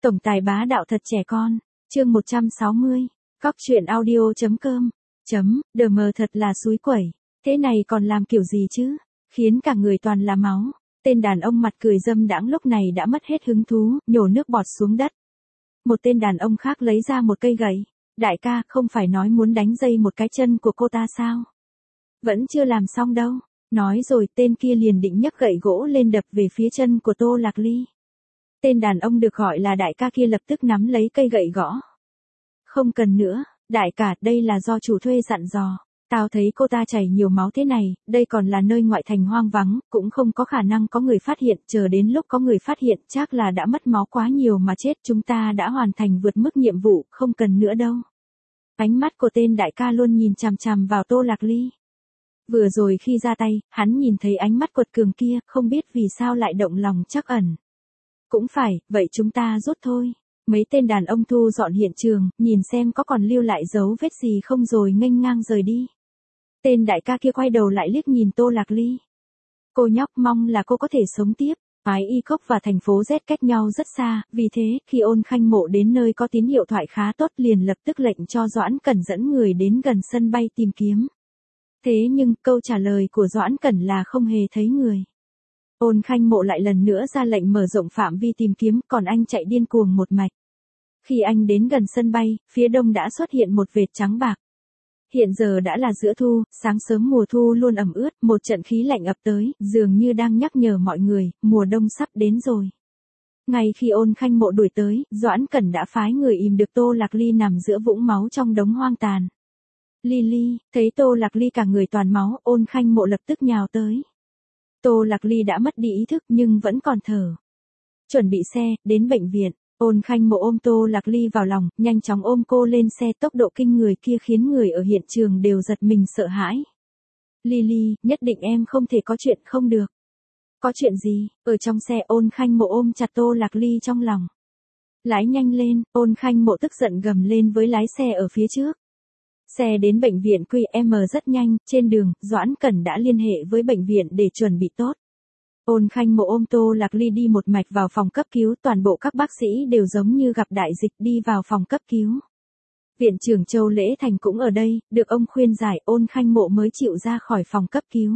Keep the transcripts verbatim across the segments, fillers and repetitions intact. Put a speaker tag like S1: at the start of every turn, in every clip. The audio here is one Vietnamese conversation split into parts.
S1: Tổng tài bá đạo thật trẻ con, chương một trăm sáu mươi, cóc truyện audio.com, chấm, đờ mờ thật là xúi quẩy, thế này còn làm kiểu gì chứ, khiến cả người toàn là máu, tên đàn ông mặt cười dâm đãng lúc này đã mất hết hứng thú, nhổ nước bọt xuống đất. Một tên đàn ông khác lấy ra một cây gậy, đại ca không phải nói muốn đánh dây một cái chân của cô ta sao? Vẫn chưa làm xong đâu, nói rồi tên kia liền định nhấc gậy gỗ lên đập về phía chân của Tô Lạc Ly. Tên đàn ông được gọi là đại ca kia lập tức nắm lấy cây gậy gõ. Không cần nữa, đại ca, đây là do chủ thuê dặn dò. Tao thấy cô ta chảy nhiều máu thế này, đây còn là nơi ngoại thành hoang vắng, cũng không có khả năng có người phát hiện, chờ đến lúc có người phát hiện chắc là đã mất máu quá nhiều mà chết, chúng ta đã hoàn thành vượt mức nhiệm vụ, không cần nữa đâu. Ánh mắt của tên đại ca luôn nhìn chằm chằm vào Tô Lạc Ly. Vừa rồi khi ra tay, hắn nhìn thấy ánh mắt quật cường kia, không biết vì sao lại động lòng trắc ẩn. Cũng phải, vậy chúng ta rút thôi. Mấy tên đàn ông thu dọn hiện trường, nhìn xem có còn lưu lại dấu vết gì không rồi nghênh ngang rời đi. Tên đại ca kia quay đầu lại liếc nhìn Tô Lạc Ly. Cô nhóc mong là cô có thể sống tiếp. Ái Y Cốc và thành phố Z cách nhau rất xa, vì thế khi Ôn Khanh Mộ đến nơi có tín hiệu thoại khá tốt liền lập tức lệnh cho Doãn Cẩn dẫn người đến gần sân bay tìm kiếm. Thế nhưng câu trả lời của Doãn Cẩn là không hề thấy người. Ôn Khanh Mộ lại lần nữa ra lệnh mở rộng phạm vi tìm kiếm, còn anh chạy điên cuồng một mạch. Khi anh đến gần sân bay, phía đông đã xuất hiện một vệt trắng bạc. Hiện giờ đã là giữa thu, sáng sớm mùa thu luôn ẩm ướt, một trận khí lạnh ập tới, dường như đang nhắc nhở mọi người, mùa đông sắp đến rồi. Ngay khi Ôn Khanh Mộ đuổi tới, Doãn Cẩn đã phái người ìm được Tô Lạc Ly nằm giữa vũng máu trong đống hoang tàn. Lily, thấy Tô Lạc Ly cả người toàn máu, Ôn Khanh Mộ lập tức nhào tới. Tô Lạc Ly đã mất đi ý thức nhưng vẫn còn thở. Chuẩn bị xe, đến bệnh viện. Ôn Khanh Mộ ôm Tô Lạc Ly vào lòng, nhanh chóng ôm cô lên xe, tốc độ kinh người kia khiến người ở hiện trường đều giật mình sợ hãi. Lily, nhất định em không thể có chuyện không được. Có chuyện gì? Ở trong xe Ôn Khanh Mộ ôm chặt Tô Lạc Ly trong lòng. Lái nhanh lên, Ôn Khanh Mộ tức giận gầm lên với lái xe ở phía trước. Xe đến bệnh viện quy em rất nhanh, trên đường, Doãn Cẩn đã liên hệ với bệnh viện để chuẩn bị tốt. Ôn Khanh Mộ ôm Tô Lạc Ly đi một mạch vào phòng cấp cứu, toàn bộ các bác sĩ đều giống như gặp đại dịch đi vào phòng cấp cứu. Viện trưởng Châu Lễ Thành cũng ở đây, được ông khuyên giải, Ôn Khanh Mộ mới chịu ra khỏi phòng cấp cứu.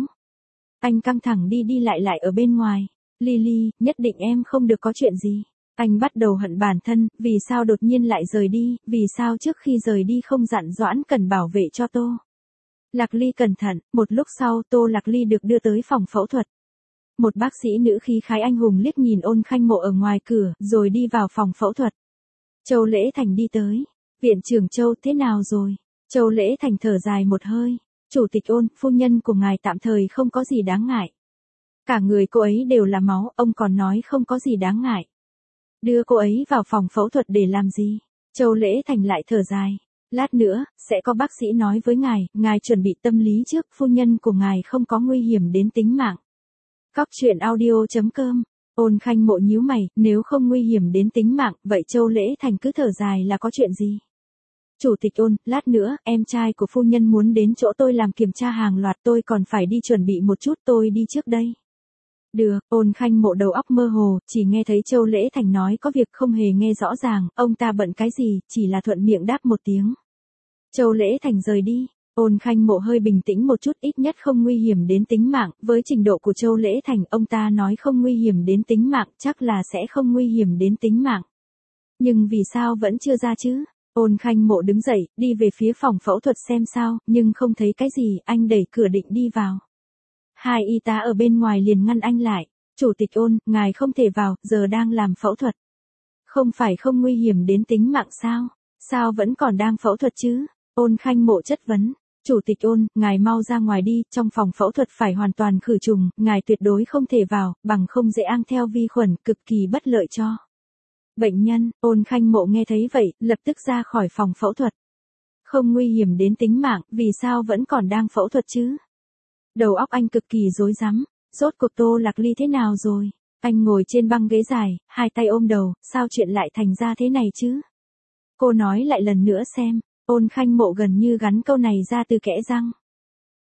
S1: Anh căng thẳng đi đi lại lại ở bên ngoài. Lily, nhất định em không được có chuyện gì. Anh bắt đầu hận bản thân, vì sao đột nhiên lại rời đi, vì sao trước khi rời đi không dặn Doãn Cẩn bảo vệ cho Tô Lạc Ly cẩn thận. Một lúc sau Tô Lạc Ly được đưa tới phòng phẫu thuật. Một bác sĩ nữ khí khái anh hùng liếc nhìn Ôn Khanh Mộ ở ngoài cửa, rồi đi vào phòng phẫu thuật. Châu Lễ Thành đi tới. Viện trưởng Châu, thế nào rồi? Châu Lễ Thành thở dài một hơi. Chủ tịch Ôn, phu nhân của ngài tạm thời không có gì đáng ngại. Cả người cô ấy đều là máu, ông còn nói không có gì đáng ngại. Đưa cô ấy vào phòng phẫu thuật để làm gì? Châu Lễ Thành lại thở dài. Lát nữa, sẽ có bác sĩ nói với ngài, ngài chuẩn bị tâm lý trước, phu nhân của ngài không có nguy hiểm đến tính mạng. Cóc truyện audio.com, Ôn Khanh Mộ nhíu mày, nếu không nguy hiểm đến tính mạng, vậy Châu Lễ Thành cứ thở dài là có chuyện gì? Chủ tịch Ôn, lát nữa, em trai của phu nhân muốn đến chỗ tôi làm kiểm tra hàng loạt, tôi còn phải đi chuẩn bị một chút, tôi đi trước đây. Được, Ôn Khanh Mộ đầu óc mơ hồ, chỉ nghe thấy Châu Lễ Thành nói có việc không hề nghe rõ ràng, ông ta bận cái gì, chỉ là thuận miệng đáp một tiếng. Châu Lễ Thành rời đi. Ôn Khanh Mộ hơi bình tĩnh một chút, ít nhất không nguy hiểm đến tính mạng, với trình độ của Châu Lễ Thành, ông ta nói không nguy hiểm đến tính mạng, chắc là sẽ không nguy hiểm đến tính mạng. Nhưng vì sao vẫn chưa ra chứ? Ôn Khanh Mộ đứng dậy, đi về phía phòng phẫu thuật xem sao, nhưng không thấy cái gì, anh đẩy cửa định đi vào. Hai y tá ở bên ngoài liền ngăn anh lại. Chủ tịch Ôn, ngài không thể vào, giờ đang làm phẫu thuật. Không phải không nguy hiểm đến tính mạng sao? Sao vẫn còn đang phẫu thuật chứ? Ôn Khanh Mộ chất vấn. Chủ tịch Ôn, ngài mau ra ngoài đi, trong phòng phẫu thuật phải hoàn toàn khử trùng, ngài tuyệt đối không thể vào, bằng không dễ mang theo vi khuẩn, cực kỳ bất lợi cho bệnh nhân. Ôn Khanh Mộ nghe thấy vậy, lập tức ra khỏi phòng phẫu thuật. Không nguy hiểm đến tính mạng, vì sao vẫn còn đang phẫu thuật chứ? Đầu óc anh cực kỳ rối rắm, rốt cuộc Tô Lạc Ly thế nào rồi? Anh ngồi trên băng ghế dài, hai tay ôm đầu, sao chuyện lại thành ra thế này chứ? Cô nói lại lần nữa xem. Ôn Khanh Mộ gần như gắn câu này ra từ kẽ răng.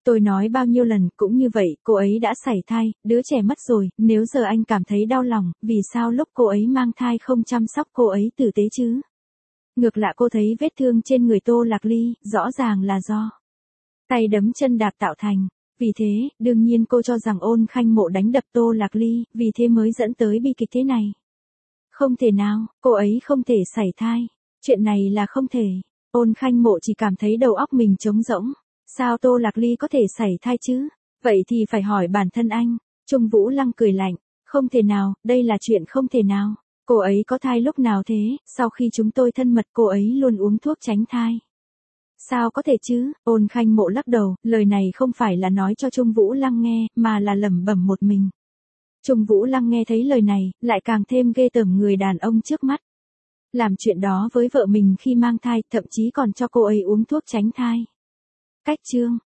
S1: Tôi nói bao nhiêu lần cũng như vậy, cô ấy đã sảy thai, đứa trẻ mất rồi, nếu giờ anh cảm thấy đau lòng, vì sao lúc cô ấy mang thai không chăm sóc cô ấy tử tế chứ? Ngược lại cô thấy vết thương trên người Tô Lạc Ly, rõ ràng là do tay đấm chân đạp tạo thành. Vì thế, đương nhiên cô cho rằng Ôn Khanh Mộ đánh đập Tô Lạc Ly, vì thế mới dẫn tới bi kịch thế này. Không thể nào, cô ấy không thể sảy thai. Chuyện này là không thể. Ôn Khanh Mộ chỉ cảm thấy đầu óc mình trống rỗng. Sao Tô Lạc Ly có thể sảy thai chứ? Vậy thì phải hỏi bản thân anh. Trung Vũ Lăng cười lạnh. Không thể nào, đây là chuyện không thể nào. Cô ấy có thai lúc nào thế? Sau khi chúng tôi thân mật cô ấy luôn uống thuốc tránh thai. Sao có thể chứ? Ôn Khanh Mộ lắc đầu, lời này không phải là nói cho Trung Vũ Lăng nghe, mà là lẩm bẩm một mình. Trung Vũ Lăng nghe thấy lời này, lại càng thêm ghê tởm người đàn ông trước mắt. Làm chuyện đó với vợ mình khi mang thai, thậm chí còn cho cô ấy uống thuốc tránh thai. Cách chương